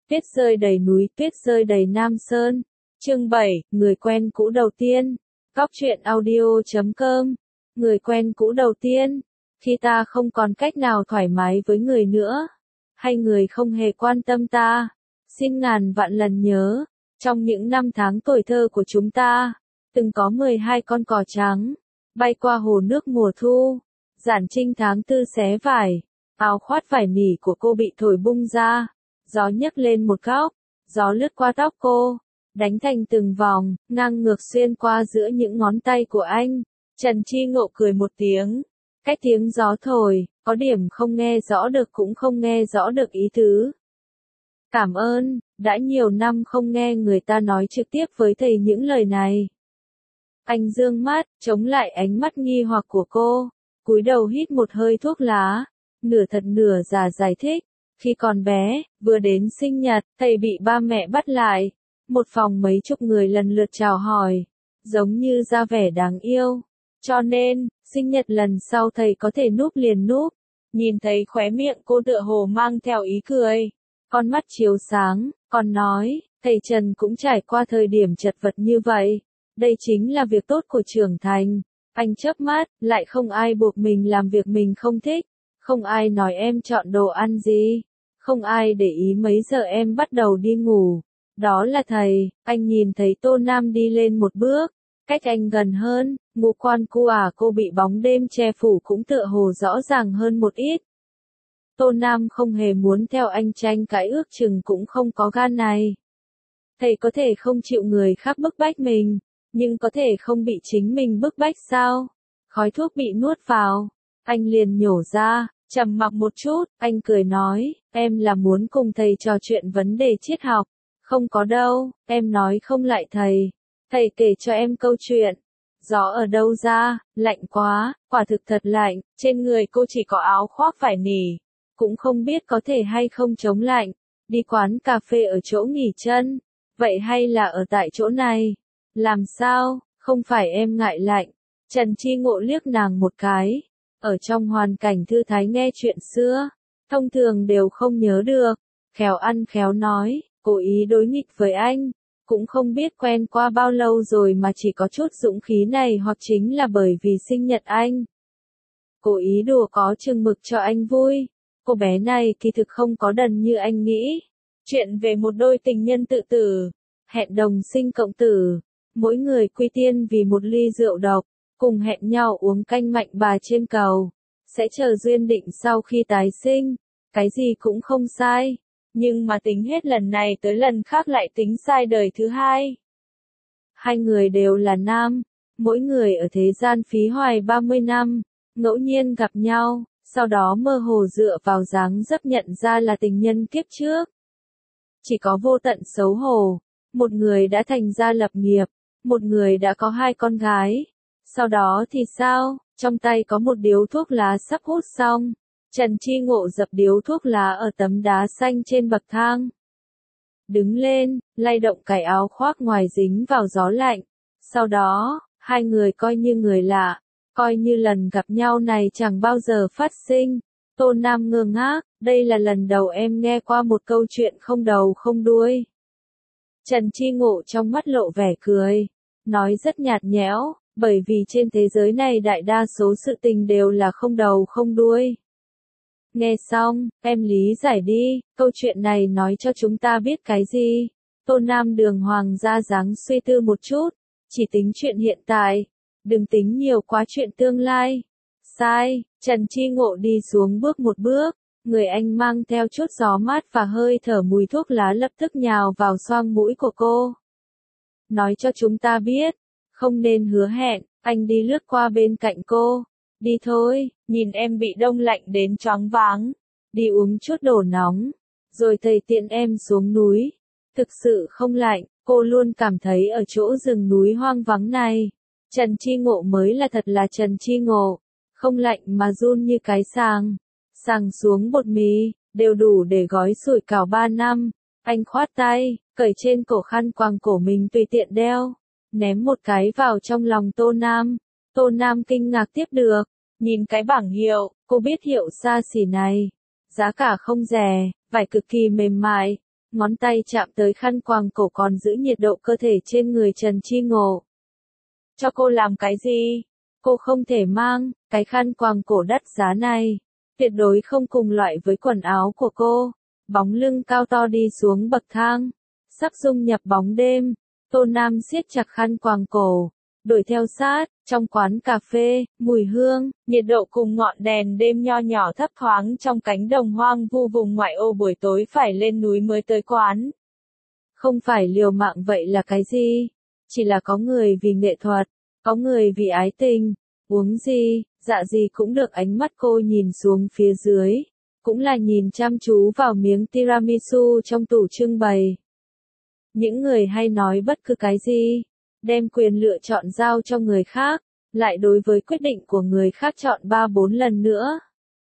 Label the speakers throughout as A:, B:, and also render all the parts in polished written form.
A: Tuyết rơi đầy núi, tuyết rơi đầy Nam Sơn. Chương 7, người quen cũ đầu tiên. Góc truyện audio.com. Người quen cũ đầu tiên. Khi ta không còn cách nào thoải mái với người nữa, hay người không hề quan tâm ta, xin ngàn vạn lần nhớ, trong những năm tháng tuổi thơ của chúng ta, từng có 12 con cò trắng, bay qua hồ nước mùa thu, giản trinh tháng tư xé vải, áo khoác vải nỉ của cô bị thổi bung ra, gió nhấc lên một góc, gió lướt qua tóc cô, đánh thành từng vòng, ngang ngược xuyên qua giữa những ngón tay của anh. Trần Chi Ngộ cười một tiếng, cách tiếng gió thổi, có điểm không nghe rõ được cũng không nghe rõ được ý tứ. Cảm ơn, đã nhiều năm không nghe người ta nói trực tiếp với thầy những lời này. Anh dương mắt, chống lại ánh mắt nghi hoặc của cô, cúi đầu hít một hơi thuốc lá, nửa thật nửa giả giải thích. Khi còn bé, vừa đến sinh nhật, thầy bị ba mẹ bắt lại. Một phòng mấy chục người lần lượt chào hỏi, giống như ra vẻ đáng yêu. Cho nên, sinh nhật lần sau thầy có thể núp liền núp. Nhìn thấy khóe miệng cô tựa hồ mang theo ý cười, con mắt chiếu sáng, còn nói, thầy Trần cũng trải qua thời điểm chật vật như vậy. Đây chính là việc tốt của trưởng thành. Anh chớp mắt, lại không ai buộc mình làm việc mình không thích. Không ai nói em chọn đồ ăn gì. Không ai để ý mấy giờ em bắt đầu đi ngủ. Đó là thầy. Anh nhìn thấy Tô Nam đi lên một bước, cách anh gần hơn, ngũ quan cô bị bóng đêm che phủ cũng tựa hồ rõ ràng hơn một ít. Tô Nam không hề muốn theo anh tranh cãi, ước chừng cũng không có gan này. Thầy có thể không chịu người khác bức bách mình, nhưng có thể không bị chính mình bức bách sao? Khói thuốc bị nuốt vào, anh liền nhổ ra, trầm mặc một chút, anh cười nói, em là muốn cùng thầy trò chuyện vấn đề triết học. Không có đâu, em nói không lại thầy. Thầy kể cho em câu chuyện. Gió ở đâu ra, lạnh quá, quả thực thật lạnh, trên người cô chỉ có áo khoác vải nỉ. Cũng không biết có thể hay không chống lạnh. Đi quán cà phê ở chỗ nghỉ chân. Vậy hay là ở tại chỗ này? Làm sao, không phải em ngại lạnh. Trần Chi Ngộ liếc nàng một cái. Ở trong hoàn cảnh thư thái nghe chuyện xưa, thông thường đều không nhớ được. Khéo ăn khéo nói, cố ý đối nghịch với anh. Cũng không biết quen qua bao lâu rồi mà chỉ có chút dũng khí này, hoặc chính là bởi vì sinh nhật anh. Cố ý đùa có chừng mực cho anh vui. Cô bé này kỳ thực không có đần như anh nghĩ. Chuyện về một đôi tình nhân tự tử, hẹn đồng sinh cộng tử, mỗi người quy tiên vì một ly rượu độc, cùng hẹn nhau uống canh mạnh bà trên cầu, sẽ chờ duyên định sau khi tái sinh. Cái gì cũng không sai, nhưng mà tính hết lần này tới lần khác lại tính sai đời thứ hai. Hai người đều là nam, mỗi người ở thế gian phí hoài 30 năm, ngẫu nhiên gặp nhau, sau đó mơ hồ dựa vào dáng dấp nhận ra là tình nhân kiếp trước. Chỉ có vô tận xấu hổ, một người đã thành gia lập nghiệp, một người đã có hai con gái. Sau đó thì sao, trong tay có một điếu thuốc lá sắp hút xong. Trần Chi Ngộ dập điếu thuốc lá ở tấm đá xanh trên bậc thang. Đứng lên, lay động cái áo khoác ngoài dính vào gió lạnh. Sau đó, hai người coi như người lạ, coi như lần gặp nhau này chẳng bao giờ phát sinh. Tô Nam ngơ ngác, đây là lần đầu em nghe qua một câu chuyện không đầu không đuôi. Trần Chi Ngộ trong mắt lộ vẻ cười, nói rất nhạt nhẽo, bởi vì trên thế giới này đại đa số sự tình đều là không đầu không đuôi. Nghe xong, em lý giải đi, câu chuyện này nói cho chúng ta biết cái gì? Tô Nam đường hoàng ra dáng suy tư một chút, chỉ tính chuyện hiện tại, đừng tính nhiều quá chuyện tương lai. Sai, Trần Chi Ngộ đi xuống bước một bước, người anh mang theo chút gió mát và hơi thở mùi thuốc lá lập tức nhào vào xoang mũi của cô. Nói cho chúng ta biết, không nên hứa hẹn, anh đi lướt qua bên cạnh cô. Đi thôi, nhìn em bị đông lạnh đến choáng váng. Đi uống chút đồ nóng, rồi thầy tiện em xuống núi. Thực sự không lạnh, cô luôn cảm thấy ở chỗ rừng núi hoang vắng này, Trần Chi Ngộ mới là thật là Trần Chi Ngộ. Không lạnh mà run như cái sàng. Sàng xuống bột mì, đều đủ để gói sủi cảo 3 năm. Anh khoát tay, cởi trên cổ khăn quàng cổ mình tùy tiện đeo. Ném một cái vào trong lòng Tô Nam. Tô Nam kinh ngạc tiếp được, nhìn cái bảng hiệu, cô biết hiệu xa xỉ này. Giá cả không rẻ, vải cực kỳ mềm mại, Ngón tay chạm tới khăn quàng cổ còn giữ nhiệt độ cơ thể trên người Trần Chi Ngộ. Cho cô làm cái gì? Cô không thể mang, cái khăn quàng cổ đắt giá này. Tuyệt đối không cùng loại với quần áo của cô. Bóng lưng cao to đi xuống bậc thang. Sắp dung nhập bóng đêm. Tô Nam siết chặt khăn quàng cổ. Đuổi theo sát, trong quán cà phê, mùi hương, nhiệt độ cùng ngọn đèn đêm nho nhỏ thấp thoáng trong cánh đồng hoang vu vùng ngoại ô buổi tối phải lên núi mới tới quán. Không phải liều mạng vậy là cái gì? Chỉ là có người vì nghệ thuật, có người vì ái tình, uống gì, dạ gì cũng được. Ánh mắt cô nhìn xuống phía dưới, cũng là nhìn chăm chú vào miếng tiramisu trong tủ trưng bày. Những người hay nói bất cứ cái gì, đem quyền lựa chọn giao cho người khác, lại đối với quyết định của người khác chọn 3-4 lần nữa.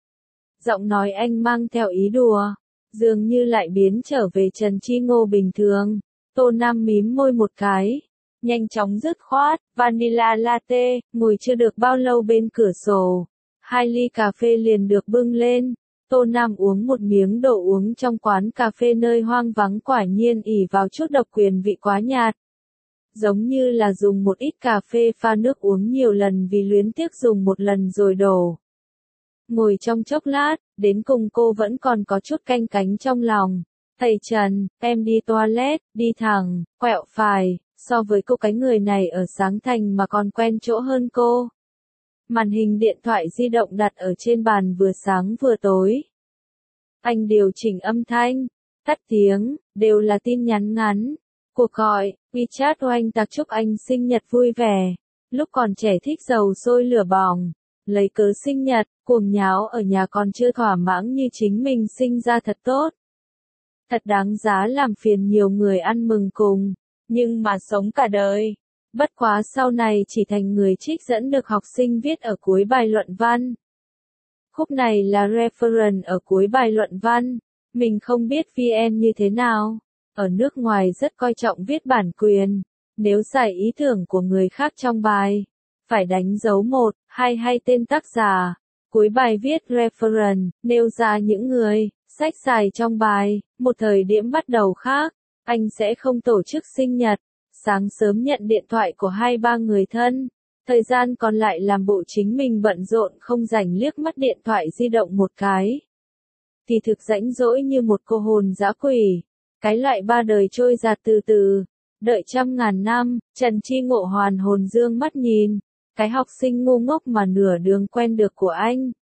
A: Giọng nói anh mang theo ý đùa, dường như lại biến trở về Trần Chi Ngô bình thường. Tô Nam mím môi một cái, nhanh chóng dứt khoát, vanilla latte, ngồi chưa được bao lâu bên cửa sổ. 2 ly cà phê liền được bưng lên. Tô Nam uống một miếng đồ uống trong quán cà phê nơi hoang vắng, quả nhiên ỷ vào chút độc quyền vị quá nhạt. Giống như là dùng một ít cà phê pha nước uống nhiều lần vì luyến tiếc dùng một lần rồi đổ. Ngồi trong chốc lát, đến cùng cô vẫn còn có chút canh cánh trong lòng. Thầy Trần, em đi toilet, đi thẳng, quẹo phải, so với cô cái người này ở Sáng Thành mà còn quen chỗ hơn cô. Màn hình điện thoại di động đặt ở trên bàn vừa sáng vừa tối. Anh điều chỉnh âm thanh, tắt tiếng, đều là tin nhắn ngắn. Cuộc gọi, WeChat oanh tạc chúc anh sinh nhật vui vẻ. Lúc còn trẻ thích dầu sôi lửa bỏng. Lấy cớ sinh nhật, cuồng nháo ở nhà còn chưa thỏa mãn như chính mình sinh ra thật tốt. Thật đáng giá làm phiền nhiều người ăn mừng cùng. Nhưng mà sống cả đời. Bất quá sau này chỉ thành người trích dẫn được học sinh viết ở cuối bài luận văn. Khúc này là reference ở cuối bài luận văn. Mình không biết VN như thế nào. Ở nước ngoài rất coi trọng viết bản quyền. Nếu xài ý tưởng của người khác trong bài, phải đánh dấu 1, 2 hay tên tác giả. Cuối bài viết reference, nêu ra những người, sách xài trong bài. Một thời điểm bắt đầu khác, anh sẽ không tổ chức sinh nhật. Sáng sớm nhận điện thoại của 2-3 người thân. Thời gian còn lại làm bộ chính mình bận rộn không rảnh liếc mắt điện thoại di động một cái. Thì thực rãnh rỗi như một cô hồn dã quỷ. Cái loại ba đời trôi giạt từ từ. Đợi trăm ngàn năm, Trần Chi Ngộ hoàn hồn dương mắt nhìn. Cái học sinh ngu ngốc mà nửa đường quen được của anh.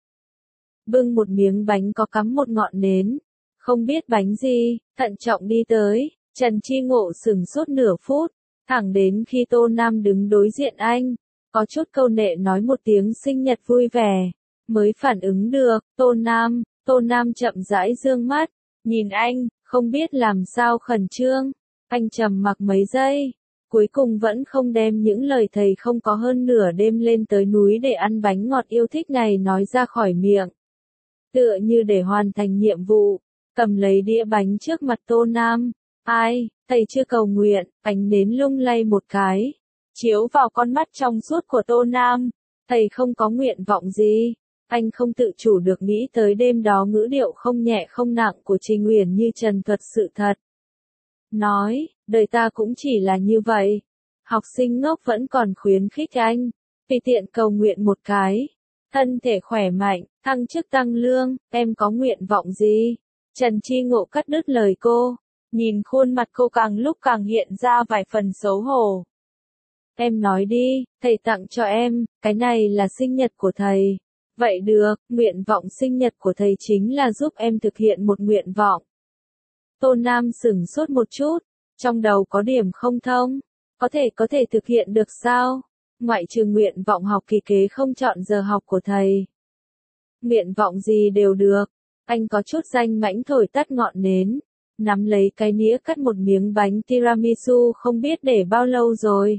A: Bưng một miếng bánh có cắm một ngọn nến. Không biết bánh gì, thận trọng đi tới. Trần Chi Ngộ sửng sốt nửa phút. Thẳng đến khi Tô Nam đứng đối diện anh, có chút câu nệ nói một tiếng sinh nhật vui vẻ, mới phản ứng được. Tô Nam chậm rãi dương mắt, nhìn anh, không biết làm sao khẩn trương. Anh trầm mặc mấy giây, cuối cùng vẫn không đem những lời thầy không có hơn nửa đêm lên tới núi để ăn bánh ngọt yêu thích này nói ra khỏi miệng. Tựa như để hoàn thành nhiệm vụ, cầm lấy đĩa bánh trước mặt Tô Nam. Ai, thầy chưa cầu nguyện, ánh nến lung lay một cái, chiếu vào con mắt trong suốt của Tô Nam. Thầy không có nguyện vọng gì. Anh không tự chủ được nghĩ tới đêm đó ngữ điệu không nhẹ không nặng của Trình Uyển như trần thuật sự thật. Nói, đời ta cũng chỉ là như vậy. Học sinh ngốc vẫn còn khuyến khích anh. Tùy tiện cầu nguyện một cái. Thân thể khỏe mạnh, thăng chức tăng lương, em có nguyện vọng gì? Trần Chi Ngộ cắt đứt lời cô. Nhìn khuôn mặt cô càng lúc càng hiện ra vài phần xấu hổ. Em nói đi, thầy tặng cho em, cái này là sinh nhật của thầy. Vậy được, nguyện vọng sinh nhật của thầy chính là giúp em thực hiện một nguyện vọng. Tô Nam sửng sốt một chút, trong đầu có điểm không thông. Có thể thực hiện được sao? Ngoại trừ nguyện vọng học kỳ kế không chọn giờ học của thầy. Nguyện vọng gì đều được. Anh có chút danh mãnh thổi tắt ngọn nến. Nắm lấy cái nĩa cắt một miếng bánh tiramisu không biết để bao lâu rồi.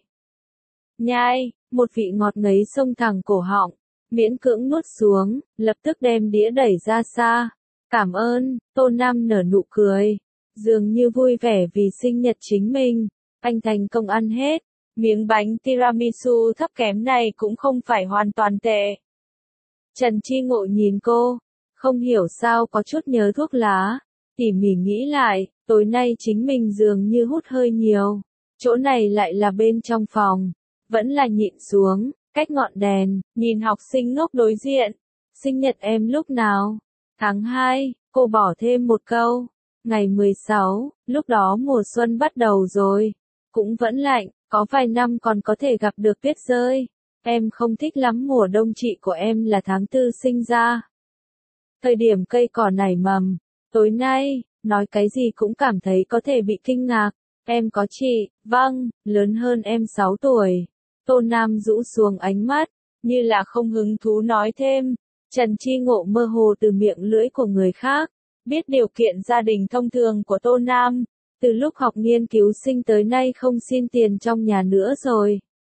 A: Nhai, một vị ngọt ngấy xông thẳng cổ họng, miễn cưỡng nuốt xuống, lập tức đem đĩa đẩy ra xa. Cảm ơn, Tô Nam nở nụ cười, dường như vui vẻ vì sinh nhật chính mình. Anh thành công ăn hết, miếng bánh tiramisu thấp kém này cũng không phải hoàn toàn tệ. Trần Chi Ngộ nhìn cô, không hiểu sao có chút nhớ thuốc lá. Tỉ mỉ nghĩ lại, tối nay chính mình dường như hút hơi nhiều. Chỗ này lại là bên trong phòng. Vẫn là nhịn xuống, cách ngọn đèn, nhìn học sinh ngốc đối diện. Sinh nhật em lúc nào? Tháng 2, cô bỏ thêm một câu. Ngày 16, lúc đó mùa xuân bắt đầu rồi. Cũng vẫn lạnh, có vài năm còn có thể gặp được tuyết rơi. Em không thích lắm mùa đông, chị của em là tháng 4 sinh ra. Thời điểm cây cỏ nảy mầm. Tối nay, nói cái gì cũng cảm thấy có thể bị kinh ngạc. Em có chị, vâng, lớn hơn em 6 tuổi. Tô Nam rũ xuống ánh mắt, như là không hứng thú nói thêm. Trần Chi Ngộ mơ hồ từ miệng lưỡi của người khác, biết điều kiện gia đình thông thường của Tô Nam, từ lúc học nghiên cứu sinh tới nay không xin tiền trong nhà nữa rồi.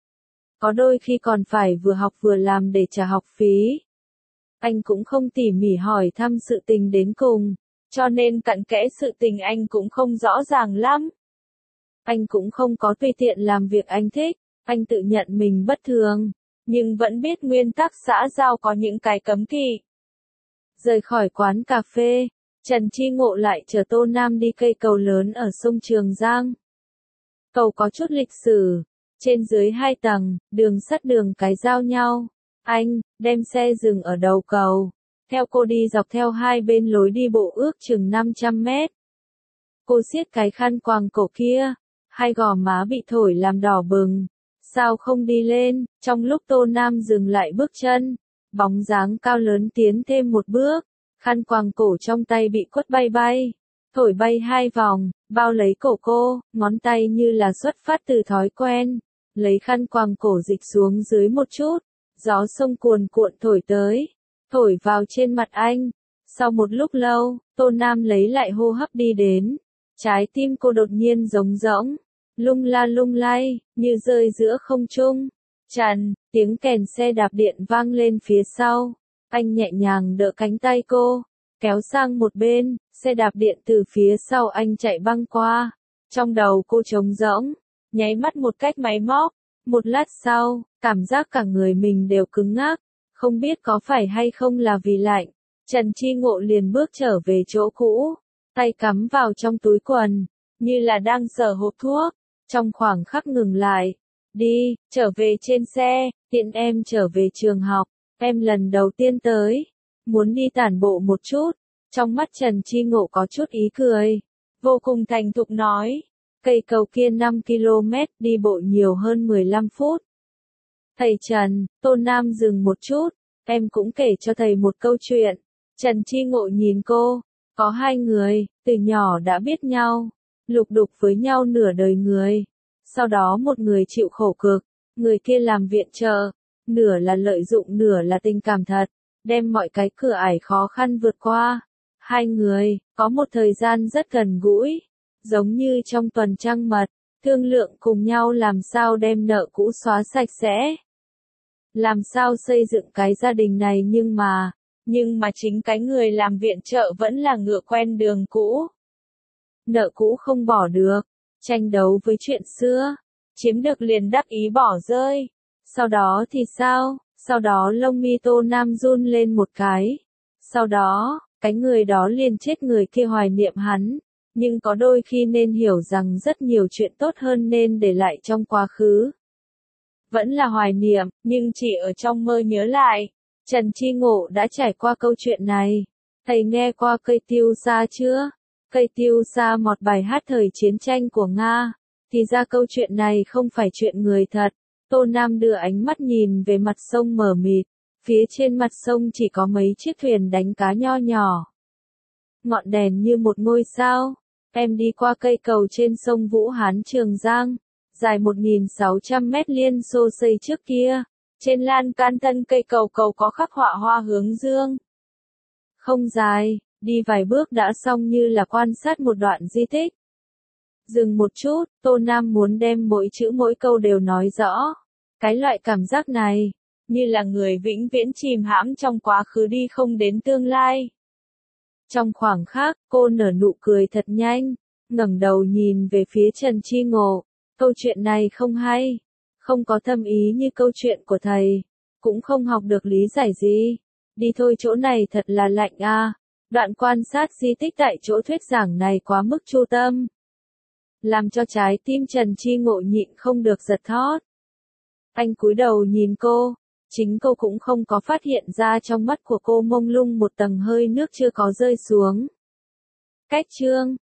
A: Có đôi khi còn phải vừa học vừa làm để trả học phí. Anh cũng không tỉ mỉ hỏi thăm sự tình đến cùng, cho nên cặn kẽ sự tình anh cũng không rõ ràng lắm. Anh cũng không có tùy tiện làm việc anh thích, anh tự nhận mình bất thường, nhưng vẫn biết nguyên tắc xã giao có những cái cấm kỵ. Rời khỏi quán cà phê, Trần Chi Ngộ lại chở Tô Nam đi cây cầu lớn ở sông Trường Giang. Cầu có chút lịch sử, trên dưới 2 tầng, đường sắt đường cái giao nhau. Anh đem xe dừng ở đầu cầu, theo cô đi dọc theo hai bên lối đi bộ ước chừng 500 mét. Cô siết cái khăn quàng cổ kia, hai gò má bị thổi làm đỏ bừng. Sao không đi lên? Trong lúc Tô Nam dừng lại bước chân, bóng dáng cao lớn tiến thêm một bước, khăn quàng cổ trong tay bị quất bay bay, thổi bay 2 vòng, bao lấy cổ cô, ngón tay như là xuất phát từ thói quen, lấy khăn quàng cổ dịch xuống dưới một chút, gió sông cuồn cuộn thổi tới, thổi vào trên mặt anh. Sau một lúc lâu, Tô Nam lấy lại hô hấp đi đến, trái tim cô đột nhiên trống rỗng, lung la lung lay, như rơi giữa không trung. Trần, tiếng kèn xe đạp điện vang lên phía sau. Anh nhẹ nhàng đỡ cánh tay cô, kéo sang một bên, xe đạp điện từ phía sau anh chạy băng qua. Trong đầu cô trống rỗng, nháy mắt một cách máy móc. Một lát sau, cảm giác cả người mình đều cứng ngắc, không biết có phải hay không là vì lạnh. Trần Chi Ngộ liền bước trở về chỗ cũ, tay cắm vào trong túi quần, như là đang sờ hộp thuốc. Trong khoảng khắc ngừng lại, đi, trở về trên xe, tiện em trở về trường học, em lần đầu tiên tới, muốn đi tản bộ một chút. Trong mắt Trần Chi Ngộ có chút ý cười, vô cùng thành thục nói, cây cầu kia 5 km, đi bộ nhiều hơn 15 phút. Thầy Trần, Tô Nam dừng một chút, em cũng kể cho thầy một câu chuyện. Trần Chi Ngộ nhìn cô, có 2 người, từ nhỏ đã biết nhau, lục đục với nhau nửa đời người. Sau đó một người chịu khổ cực, người kia làm viện trợ, nửa là lợi dụng nửa là tình cảm thật, đem mọi cái cửa ải khó khăn vượt qua. 2 người, có một thời gian rất gần gũi, giống như trong tuần trăng mật, thương lượng cùng nhau làm sao đem nợ cũ xóa sạch sẽ. Làm sao xây dựng cái gia đình này nhưng mà chính cái người làm viện trợ vẫn là ngựa quen đường cũ. Nợ cũ không bỏ được, tranh đấu với chuyện xưa, chiếm được liền đắc ý bỏ rơi. Sau đó thì sao? Sau đó lông mi Tô Nam run lên một cái. Sau đó, cái người đó liền chết, người kia hoài niệm hắn. Nhưng có đôi khi nên hiểu rằng rất nhiều chuyện tốt hơn nên để lại trong quá khứ. Vẫn là hoài niệm, nhưng chỉ ở trong mơ nhớ lại. Trần Chi Ngộ đã trải qua câu chuyện này. Thầy nghe qua cây tiêu sa chưa? Cây tiêu sa, một bài hát thời chiến tranh của Nga. Thì ra câu chuyện này không phải chuyện người thật. Tô Nam đưa ánh mắt nhìn về mặt sông mờ mịt. Phía trên mặt sông chỉ có mấy chiếc thuyền đánh cá nho nhỏ. Ngọn đèn như một ngôi sao. Em đi qua cây cầu trên sông Vũ Hán Trường Giang, dài 1.600 mét liên xô xây trước kia. Trên lan can thân cây cầu có khắc họa hoa hướng dương. Không dài, đi vài bước đã xong, như là quan sát một đoạn di tích. Dừng một chút, Tô Nam muốn đem mỗi chữ mỗi câu đều nói rõ. Cái loại cảm giác này, như là người vĩnh viễn chìm hãm trong quá khứ đi không đến tương lai. Trong khoảng khắc, cô nở nụ cười thật nhanh, ngẩng đầu nhìn về phía Trần Chi Ngộ. Câu chuyện này không hay, không có thâm ý như câu chuyện của thầy, cũng không học được lý giải gì. Đi thôi, chỗ này thật là lạnh à. Đoạn quan sát di tích tại chỗ thuyết giảng này quá mức chu tâm, làm cho trái tim Trần Chi Ngộ nhịn không được giật thót. Anh cúi đầu nhìn cô, chính cô cũng không có phát hiện ra trong mắt của cô mông lung một tầng hơi nước chưa có rơi xuống. Cách chương